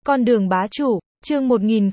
Con đường bá chủ, chương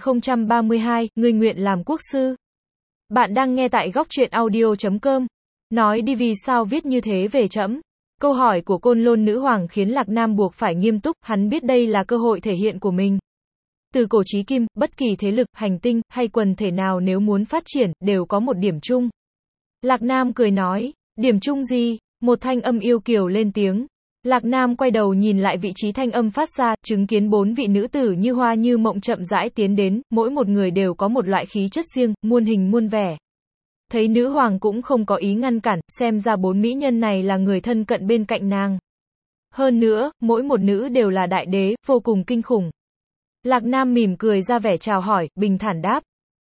1032, ngươi nguyện làm quốc sư. Bạn đang nghe tại góc truyện audio.com. Nói đi vì sao viết như thế về trẫm. Câu hỏi của Côn Lôn nữ hoàng khiến Lạc Nam buộc phải nghiêm túc, hắn biết đây là cơ hội thể hiện của mình. Từ cổ chí kim, bất kỳ thế lực, hành tinh, hay quần thể nào nếu muốn phát triển, đều có một điểm chung. Lạc Nam cười nói, điểm chung gì? Một thanh âm yêu kiều lên tiếng. Lạc Nam quay đầu nhìn lại vị trí thanh âm phát ra, chứng kiến 4 vị nữ tử như hoa như mộng chậm rãi tiến đến, mỗi một người đều có một loại khí chất riêng, muôn hình muôn vẻ. Thấy nữ hoàng cũng không có ý ngăn cản, xem ra 4 mỹ nhân này là người thân cận bên cạnh nàng. Hơn nữa, mỗi một nữ đều là đại đế, vô cùng kinh khủng. Lạc Nam mỉm cười ra vẻ chào hỏi, bình thản đáp.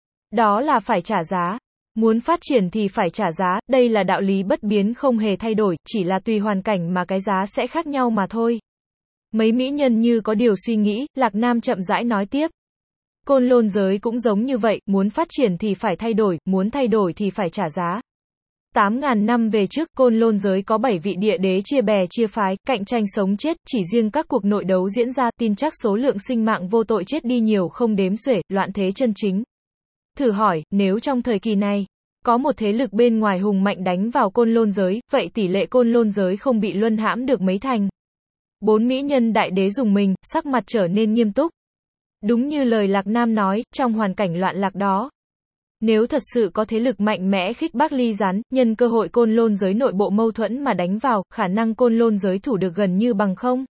Đó là phải trả giá. Muốn phát triển thì phải trả giá, đây là đạo lý bất biến không hề thay đổi, chỉ là tùy hoàn cảnh mà cái giá sẽ khác nhau mà thôi. Mấy mỹ nhân như có điều suy nghĩ, Lạc Nam chậm rãi nói tiếp. Côn Lôn giới cũng giống như vậy, muốn phát triển thì phải thay đổi, muốn thay đổi thì phải trả giá. 8.000 năm về trước, Côn Lôn giới có 7 vị địa đế chia bè chia phái, cạnh tranh sống chết, chỉ riêng các cuộc nội đấu diễn ra, tin chắc số lượng sinh mạng vô tội chết đi nhiều không đếm xuể, loạn thế chân chính. Thử hỏi, nếu trong thời kỳ này, có một thế lực bên ngoài hùng mạnh đánh vào Côn Lôn giới, vậy tỷ lệ Côn Lôn giới không bị luân hãm được mấy thành. 4 mỹ nhân đại đế dùng mình, sắc mặt trở nên nghiêm túc. Đúng như lời Lạc Nam nói, trong hoàn cảnh loạn lạc đó, nếu thật sự có thế lực mạnh mẽ khích bác ly gián, nhân cơ hội Côn Lôn giới nội bộ mâu thuẫn mà đánh vào, khả năng Côn Lôn giới thủ được gần như bằng không.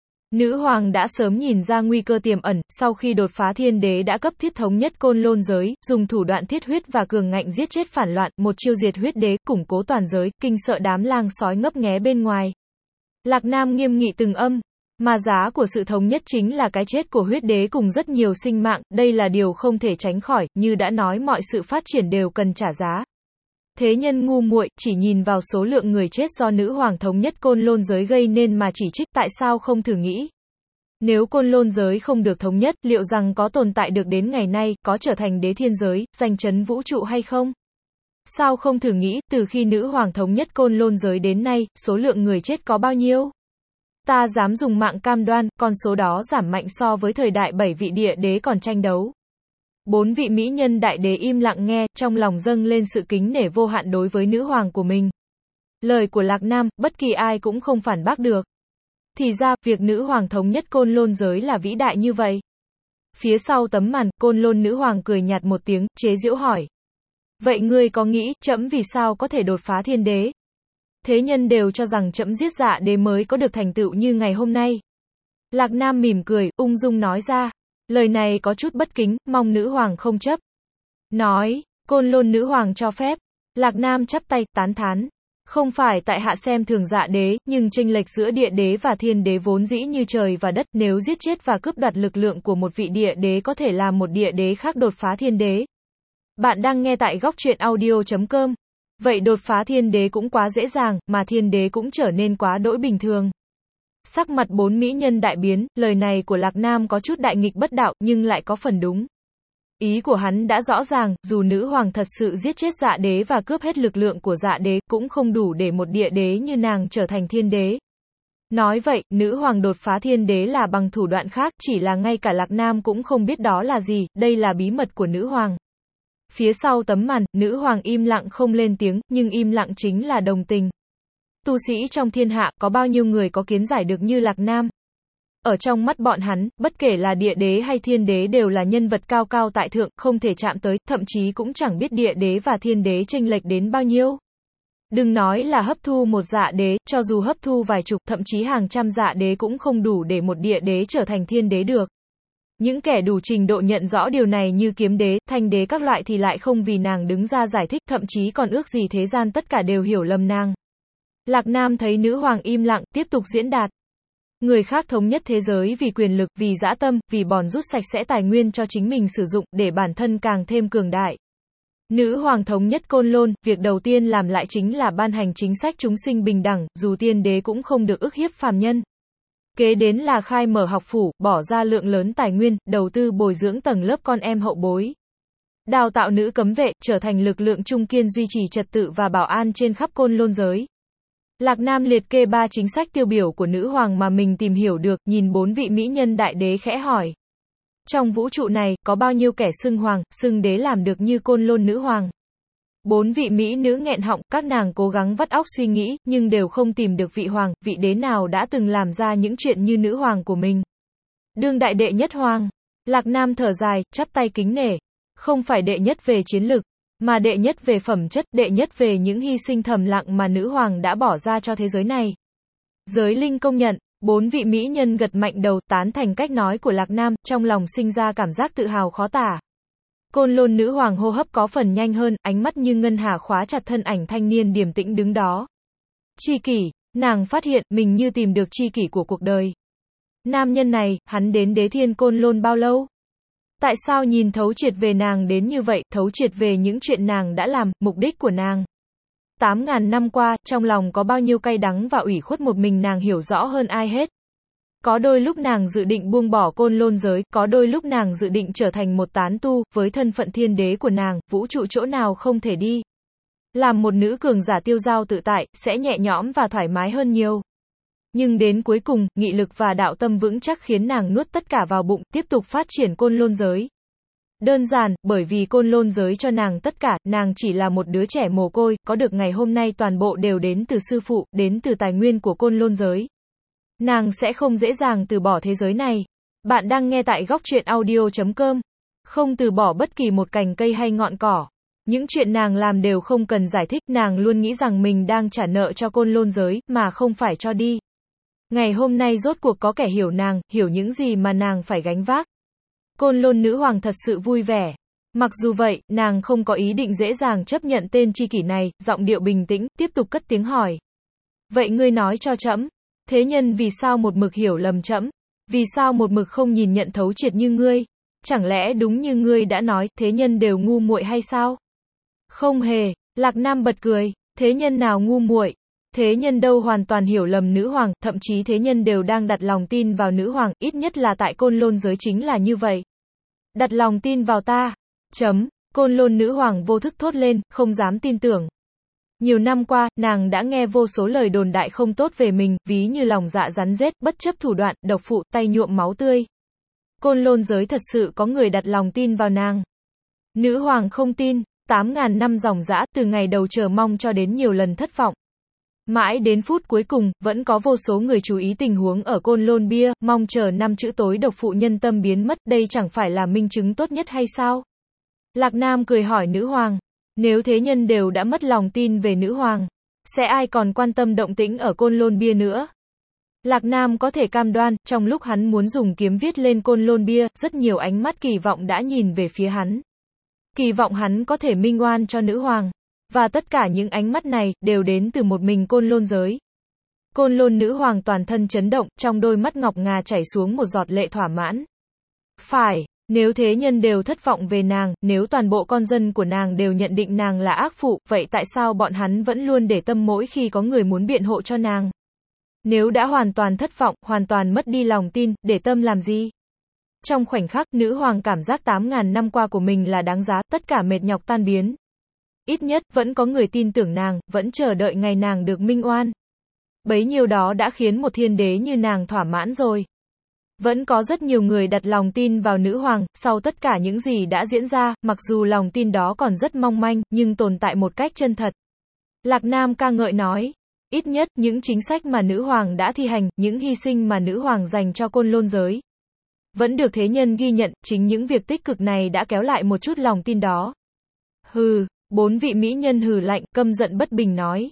Nữ hoàng đã sớm nhìn ra nguy cơ tiềm ẩn, sau khi đột phá thiên đế đã cấp thiết thống nhất Côn Lôn giới, dùng thủ đoạn thiết huyết và cường ngạnh giết chết phản loạn, một chiêu diệt huyết đế, củng cố toàn giới, kinh sợ đám lang sói ngấp nghé bên ngoài. Lạc Nam nghiêm nghị từng âm, mà giá của sự thống nhất chính là cái chết của huyết đế cùng rất nhiều sinh mạng, đây là điều không thể tránh khỏi, như đã nói mọi sự phát triển đều cần trả giá. Thế nhân ngu muội, chỉ nhìn vào số lượng người chết do nữ hoàng thống nhất Côn Lôn giới gây nên mà chỉ trích, tại sao không thử nghĩ. Nếu Côn Lôn giới không được thống nhất, liệu rằng có tồn tại được đến ngày nay, có trở thành đế thiên giới, danh chấn vũ trụ hay không? Sao không thử nghĩ, từ khi nữ hoàng thống nhất Côn Lôn giới đến nay, số lượng người chết có bao nhiêu? Ta dám dùng mạng cam đoan, con số đó giảm mạnh so với thời đại 7 vị địa đế còn tranh đấu. 4 vị mỹ nhân đại đế im lặng nghe, trong lòng dâng lên sự kính nể vô hạn đối với nữ hoàng của mình. Lời của Lạc Nam, bất kỳ ai cũng không phản bác được. Thì ra, việc nữ hoàng thống nhất Côn Lôn giới là vĩ đại như vậy. Phía sau tấm màn, Côn Lôn nữ hoàng cười nhạt một tiếng, chế giễu hỏi. Vậy ngươi có nghĩ, trẫm vì sao có thể đột phá thiên đế? Thế nhân đều cho rằng trẫm giết dạ đế mới có được thành tựu như ngày hôm nay. Lạc Nam mỉm cười, ung dung nói ra. Lời này có chút bất kính, mong nữ hoàng không chấp. Nói, Côn Lôn nữ hoàng cho phép. Lạc Nam chắp tay, tán thán. Không phải tại hạ xem thường dạ đế, nhưng chênh lệch giữa địa đế và thiên đế vốn dĩ như trời và đất, nếu giết chết và cướp đoạt lực lượng của một vị địa đế có thể làm một địa đế khác đột phá thiên đế. Bạn đang nghe tại góc truyện audio.com. Vậy đột phá thiên đế cũng quá dễ dàng, mà thiên đế cũng trở nên quá đỗi bình thường. Sắc mặt 4 mỹ nhân đại biến, lời này của Lạc Nam có chút đại nghịch bất đạo, nhưng lại có phần đúng. Ý của hắn đã rõ ràng, dù nữ hoàng thật sự giết chết dạ đế và cướp hết lực lượng của dạ đế, cũng không đủ để một địa đế như nàng trở thành thiên đế. Nói vậy, nữ hoàng đột phá thiên đế là bằng thủ đoạn khác, chỉ là ngay cả Lạc Nam cũng không biết đó là gì, đây là bí mật của nữ hoàng. Phía sau tấm màn, nữ hoàng im lặng không lên tiếng, nhưng im lặng chính là đồng tình. Tu sĩ trong thiên hạ, có bao nhiêu người có kiến giải được như Lạc Nam? Ở trong mắt bọn hắn, bất kể là địa đế hay thiên đế đều là nhân vật cao cao tại thượng, không thể chạm tới, thậm chí cũng chẳng biết địa đế và thiên đế chênh lệch đến bao nhiêu. Đừng nói là hấp thu một dạ đế, cho dù hấp thu vài chục, thậm chí hàng trăm dạ đế cũng không đủ để một địa đế trở thành thiên đế được. Những kẻ đủ trình độ nhận rõ điều này như kiếm đế, thanh đế các loại thì lại không vì nàng đứng ra giải thích, thậm chí còn ước gì thế gian tất cả đều hiểu lầm nàng. Lạc Nam thấy nữ hoàng im lặng, tiếp tục diễn đạt. Người khác thống nhất thế giới vì quyền lực, vì dã tâm, vì bòn rút sạch sẽ tài nguyên cho chính mình sử dụng, để bản thân càng thêm cường đại. Nữ hoàng thống nhất Côn Lôn, việc đầu tiên làm lại chính là ban hành chính sách chúng sinh bình đẳng, dù tiên đế cũng không được ức hiếp phàm nhân. Kế đến là khai mở học phủ, bỏ ra lượng lớn tài nguyên, đầu tư bồi dưỡng tầng lớp con em hậu bối. Đào tạo nữ cấm vệ, trở thành lực lượng trung kiên duy trì trật tự và bảo an trên khắp Côn Lôn giới. Lạc Nam liệt kê 3 chính sách tiêu biểu của nữ hoàng mà mình tìm hiểu được, nhìn 4 vị mỹ nhân đại đế khẽ hỏi. Trong vũ trụ này, có bao nhiêu kẻ xưng hoàng, xưng đế làm được như Côn Lôn nữ hoàng. 4 vị mỹ nữ nghẹn họng, các nàng cố gắng vắt óc suy nghĩ, nhưng đều không tìm được vị hoàng, vị đế nào đã từng làm ra những chuyện như nữ hoàng của mình. Đương đại đệ nhất hoàng. Lạc Nam thở dài, chắp tay kính nể. Không phải đệ nhất về chiến lực, mà đệ nhất về phẩm chất, đệ nhất về những hy sinh thầm lặng mà nữ hoàng đã bỏ ra cho thế giới này. Giới linh công nhận. 4 vị mỹ nhân gật mạnh đầu, tán thành cách nói của Lạc Nam, trong lòng sinh ra cảm giác tự hào khó tả. Côn Lôn nữ hoàng hô hấp có phần nhanh hơn, ánh mắt như ngân hà khóa chặt thân ảnh thanh niên điềm tĩnh đứng đó. Tri kỷ, nàng phát hiện mình như tìm được tri kỷ của cuộc đời. Nam nhân này, hắn đến đế thiên Côn Lôn bao lâu? Tại sao nhìn thấu triệt về nàng đến như vậy, thấu triệt về những chuyện nàng đã làm, mục đích của nàng? 8.000 năm qua, trong lòng có bao nhiêu cay đắng và ủy khuất một mình nàng hiểu rõ hơn ai hết. Có đôi lúc nàng dự định buông bỏ Côn Lôn giới, có đôi lúc nàng dự định trở thành một tán tu, với thân phận thiên đế của nàng, vũ trụ chỗ nào không thể đi. Làm một nữ cường giả tiêu dao tự tại, sẽ nhẹ nhõm và thoải mái hơn nhiều. Nhưng đến cuối cùng, nghị lực và đạo tâm vững chắc khiến nàng nuốt tất cả vào bụng, tiếp tục phát triển Côn Lôn giới. Đơn giản, bởi vì Côn Lôn giới cho nàng tất cả, nàng chỉ là một đứa trẻ mồ côi, có được ngày hôm nay toàn bộ đều đến từ sư phụ, đến từ tài nguyên của Côn Lôn giới. Nàng sẽ không dễ dàng từ bỏ thế giới này. Bạn đang nghe tại góc truyện audio.com. Không từ bỏ bất kỳ một cành cây hay ngọn cỏ. Những chuyện nàng làm đều không cần giải thích, nàng luôn nghĩ rằng mình đang trả nợ cho Côn Lôn giới, mà không phải cho đi. Ngày hôm nay rốt cuộc có kẻ hiểu nàng, hiểu những gì mà nàng phải gánh vác. Côn Lôn nữ hoàng thật sự vui vẻ. Mặc dù vậy, nàng không có ý định dễ dàng chấp nhận tên tri kỷ này, giọng điệu bình tĩnh, tiếp tục cất tiếng hỏi. Vậy ngươi nói cho trẫm, thế nhân vì sao một mực hiểu lầm trẫm? Vì sao một mực không nhìn nhận thấu triệt như ngươi? Chẳng lẽ đúng như ngươi đã nói, thế nhân đều ngu muội hay sao? Không hề, Lạc Nam bật cười, thế nhân nào ngu muội? Thế nhân đâu hoàn toàn hiểu lầm nữ hoàng, thậm chí thế nhân đều đang đặt lòng tin vào nữ hoàng, ít nhất là tại Côn Lôn giới chính là như vậy. Đặt lòng tin vào ta. Côn Lôn nữ hoàng vô thức thốt lên, không dám tin tưởng. Nhiều năm qua, nàng đã nghe vô số lời đồn đại không tốt về mình, ví như lòng dạ rắn rết, bất chấp thủ đoạn, độc phụ, tay nhuộm máu tươi. Côn Lôn giới thật sự có người đặt lòng tin vào nàng. Nữ hoàng không tin, 8.000 năm dòng dã, từ ngày đầu chờ mong cho đến nhiều lần thất vọng. Mãi đến phút cuối cùng, vẫn có vô số người chú ý tình huống ở Côn Lôn bia, mong chờ 5 chữ tối độc phụ nhân tâm biến mất, đây chẳng phải là minh chứng tốt nhất hay sao? Lạc Nam cười hỏi nữ hoàng, nếu thế nhân đều đã mất lòng tin về nữ hoàng, sẽ ai còn quan tâm động tĩnh ở Côn Lôn bia nữa? Lạc Nam có thể cam đoan, trong lúc hắn muốn dùng kiếm viết lên Côn Lôn bia, rất nhiều ánh mắt kỳ vọng đã nhìn về phía hắn. Kỳ vọng hắn có thể minh oan cho nữ hoàng. Và tất cả những ánh mắt này, đều đến từ một mình Côn Lôn giới. Côn Lôn nữ hoàng toàn thân chấn động, trong đôi mắt ngọc ngà chảy xuống một giọt lệ thỏa mãn. Phải, nếu thế nhân đều thất vọng về nàng, nếu toàn bộ con dân của nàng đều nhận định nàng là ác phụ, vậy tại sao bọn hắn vẫn luôn để tâm mỗi khi có người muốn biện hộ cho nàng? Nếu đã hoàn toàn thất vọng, hoàn toàn mất đi lòng tin, để tâm làm gì? Trong khoảnh khắc, nữ hoàng cảm giác 8.000 năm qua của mình là đáng giá, tất cả mệt nhọc tan biến. Ít nhất, vẫn có người tin tưởng nàng, vẫn chờ đợi ngày nàng được minh oan. Bấy nhiêu đó đã khiến một thiên đế như nàng thỏa mãn rồi. Vẫn có rất nhiều người đặt lòng tin vào nữ hoàng, sau tất cả những gì đã diễn ra, mặc dù lòng tin đó còn rất mong manh, nhưng tồn tại một cách chân thật. Lạc Nam ca ngợi nói, ít nhất, những chính sách mà nữ hoàng đã thi hành, những hy sinh mà nữ hoàng dành cho Côn Lôn giới, vẫn được thế nhân ghi nhận, chính những việc tích cực này đã kéo lại một chút lòng tin đó. Hừ. 4 vị mỹ nhân hừ lạnh, căm giận bất bình nói.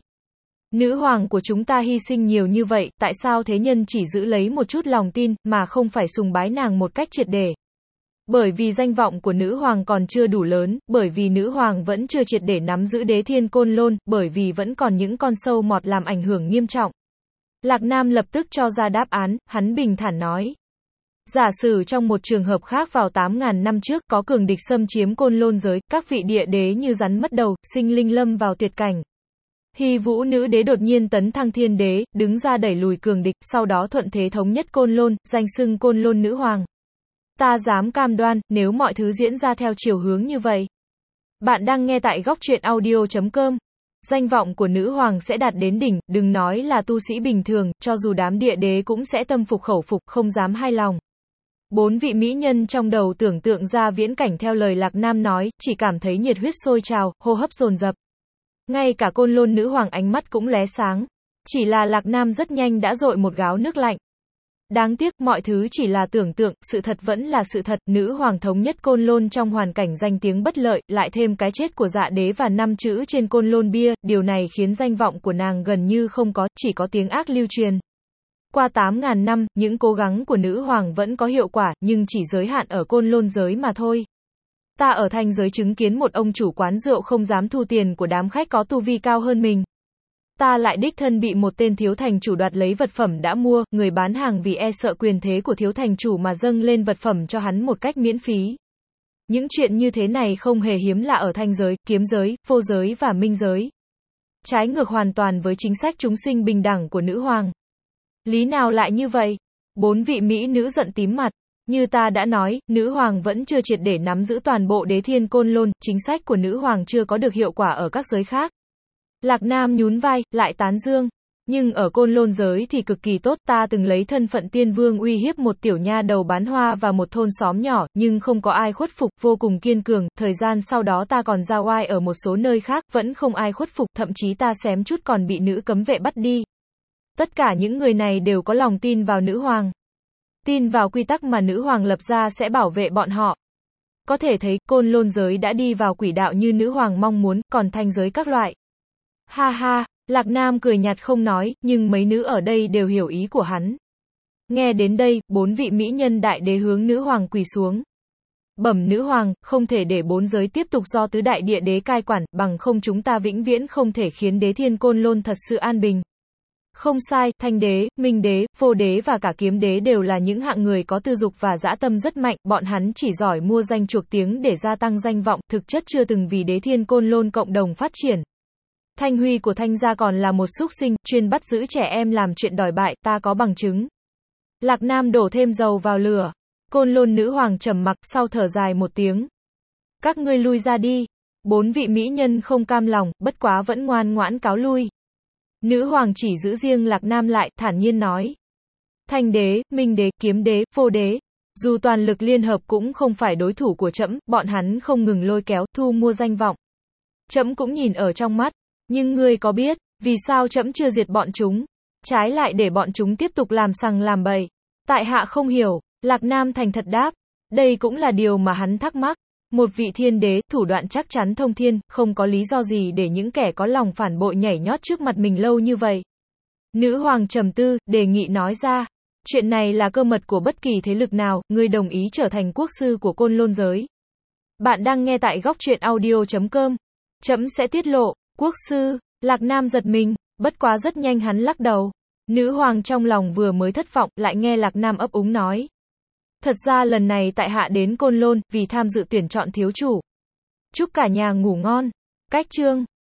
Nữ hoàng của chúng ta hy sinh nhiều như vậy, tại sao thế nhân chỉ giữ lấy một chút lòng tin, mà không phải sùng bái nàng một cách triệt để? Bởi vì danh vọng của nữ hoàng còn chưa đủ lớn, bởi vì nữ hoàng vẫn chưa triệt để nắm giữ đế thiên Côn Lôn, bởi vì vẫn còn những con sâu mọt làm ảnh hưởng nghiêm trọng. Lạc Nam lập tức cho ra đáp án, hắn bình thản nói. Giả sử trong một trường hợp khác vào 8.000 năm trước, có cường địch xâm chiếm Côn Lôn giới, các vị địa đế như rắn mất đầu, sinh linh lâm vào tuyệt cảnh. Hy Vũ nữ đế đột nhiên tấn thăng thiên đế, đứng ra đẩy lùi cường địch, sau đó thuận thế thống nhất Côn Lôn, danh xưng Côn Lôn nữ hoàng. Ta dám cam đoan, nếu mọi thứ diễn ra theo chiều hướng như vậy. Bạn đang nghe tại góc truyện audio.com. Danh vọng của nữ hoàng sẽ đạt đến đỉnh, đừng nói là tu sĩ bình thường, cho dù đám địa đế cũng sẽ tâm phục khẩu phục, không dám hai lòng. Bốn vị mỹ nhân trong đầu tưởng tượng ra viễn cảnh theo lời Lạc Nam nói, chỉ cảm thấy nhiệt huyết sôi trào, hô hấp dồn dập. Ngay cả Côn Lôn nữ hoàng ánh mắt cũng lóe sáng. Chỉ là Lạc Nam rất nhanh đã dội một gáo nước lạnh. Đáng tiếc, mọi thứ chỉ là tưởng tượng, sự thật vẫn là sự thật, nữ hoàng thống nhất Côn Lôn trong hoàn cảnh danh tiếng bất lợi, lại thêm cái chết của Dạ Đế và 5 chữ trên Côn Lôn bia, điều này khiến danh vọng của nàng gần như không có, chỉ có tiếng ác lưu truyền. Qua 8.000 năm, những cố gắng của nữ hoàng vẫn có hiệu quả, nhưng chỉ giới hạn ở Côn Lôn giới mà thôi. Ta ở Thanh giới chứng kiến một ông chủ quán rượu không dám thu tiền của đám khách có tu vi cao hơn mình. Ta lại đích thân bị một tên thiếu thành chủ đoạt lấy vật phẩm đã mua, người bán hàng vì e sợ quyền thế của thiếu thành chủ mà dâng lên vật phẩm cho hắn một cách miễn phí. Những chuyện như thế này không hề hiếm lạ ở Thanh giới, Kiếm giới, Phô giới và Minh giới. Trái ngược hoàn toàn với chính sách chúng sinh bình đẳng của nữ hoàng. Lý nào lại như vậy? Bốn vị mỹ nữ giận tím mặt. Như ta đã nói, nữ hoàng vẫn chưa triệt để nắm giữ toàn bộ đế thiên Côn Lôn, chính sách của nữ hoàng chưa có được hiệu quả ở các giới khác. Lạc Nam nhún vai, lại tán dương. Nhưng ở Côn Lôn giới thì cực kỳ tốt, ta từng lấy thân phận tiên vương uy hiếp một tiểu nha đầu bán hoa và một thôn xóm nhỏ, nhưng không có ai khuất phục, vô cùng kiên cường, thời gian sau đó ta còn ra oai ở một số nơi khác, vẫn không ai khuất phục, thậm chí ta xém chút còn bị nữ cấm vệ bắt đi. Tất cả những người này đều có lòng tin vào nữ hoàng. Tin vào quy tắc mà nữ hoàng lập ra sẽ bảo vệ bọn họ. Có thể thấy, Côn Lôn giới đã đi vào quỹ đạo như nữ hoàng mong muốn, còn Thanh giới các loại. Ha ha, Lạc Nam cười nhạt không nói, nhưng mấy nữ ở đây đều hiểu ý của hắn. Nghe đến đây, bốn vị mỹ nhân đại đế hướng nữ hoàng quỳ xuống. Bẩm nữ hoàng, không thể để bốn giới tiếp tục do tứ đại địa đế cai quản, bằng không chúng ta vĩnh viễn không thể khiến đế thiên Côn Lôn thật sự an bình. Không sai, Thanh đế, Minh đế, Phô đế và cả Kiếm đế đều là những hạng người có tư dục và dã tâm rất mạnh, bọn hắn chỉ giỏi mua danh chuộc tiếng để gia tăng danh vọng, thực chất chưa từng vì đế thiên Côn Lôn cộng đồng phát triển. Thanh Huy của Thanh gia còn là một súc sinh, chuyên bắt giữ trẻ em làm chuyện đòi bại, ta có bằng chứng. Lạc Nam đổ thêm dầu vào lửa. Côn Lôn nữ hoàng trầm mặc, sau thở dài một tiếng. Các ngươi lui ra đi. Bốn vị mỹ nhân không cam lòng, bất quá vẫn ngoan ngoãn cáo lui. Nữ hoàng chỉ giữ riêng Lạc Nam lại, thản nhiên nói. Thanh đế, Minh đế, Kiếm đế, Phô đế. Dù toàn lực liên hợp cũng không phải đối thủ của trẫm, bọn hắn không ngừng lôi kéo, thu mua danh vọng. Trẫm cũng nhìn ở trong mắt. Nhưng ngươi có biết, vì sao trẫm chưa diệt bọn chúng? Trái lại để bọn chúng tiếp tục làm sằng làm bậy. Tại hạ không hiểu, Lạc Nam thành thật đáp. Đây cũng là điều mà hắn thắc mắc. Một vị thiên đế, thủ đoạn chắc chắn thông thiên, không có lý do gì để những kẻ có lòng phản bội nhảy nhót trước mặt mình lâu như vậy. Nữ hoàng trầm tư, đề nghị nói ra. Chuyện này là cơ mật của bất kỳ thế lực nào, ngươi đồng ý trở thành quốc sư của Côn Lôn giới. Bạn đang nghe tại góc truyện audio.com. Trẫm sẽ tiết lộ. Quốc sư, Lạc Nam giật mình, bất quá rất nhanh hắn lắc đầu. Nữ hoàng trong lòng vừa mới thất vọng, lại nghe Lạc Nam ấp úng nói. Thật ra lần này tại hạ đến Côn Lôn, vì tham dự tuyển chọn thiếu chủ. Chúc cả nhà ngủ ngon. Cách chương.